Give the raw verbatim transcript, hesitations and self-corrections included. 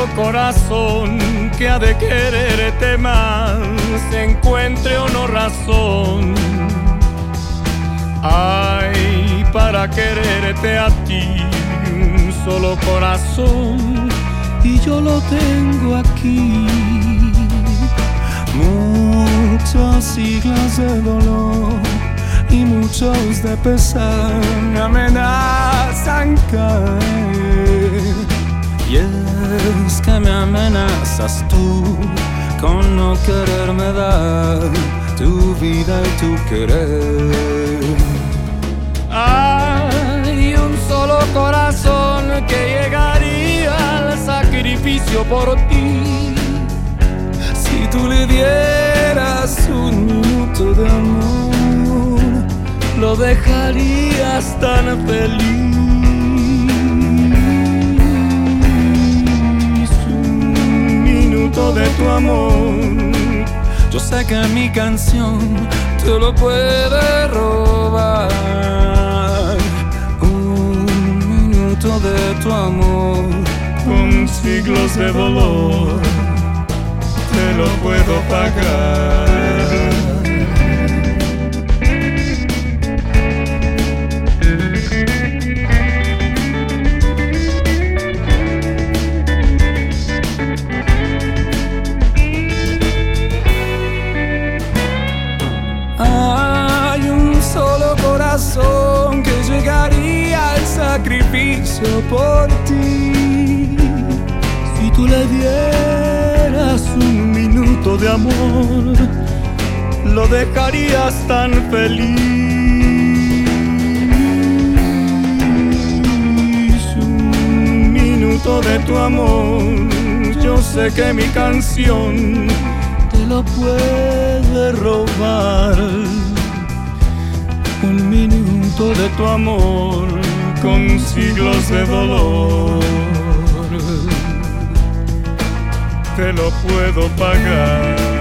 corazón que ha de quererte más, encuentre o no razón. Ay, para quererte a ti, un solo corazón, y yo lo tengo aquí. Muchos siglos de dolor y muchos de pesar me amenazan caer. Y es que me amenazas tú con no quererme dar tu vida y tu querer. Hay un solo corazón que llegaría al sacrificio por ti. Si tú le dieras un minuto de amor, lo dejarías tan feliz. Un minuto de tu amor, yo sé que mi canción te lo puede robar. Un minuto de tu amor, con siglos de dolor, te lo puedo pagar. Hay un solo corazón que llegaría al sacrificio por ti. Si tú le dieras un minuto de amor, lo dejarías tan feliz. Un minuto de tu amor, yo sé que mi canción te lo puede robar. Un minuto de tu amor, con siglos de dolor, te lo puedo pagar.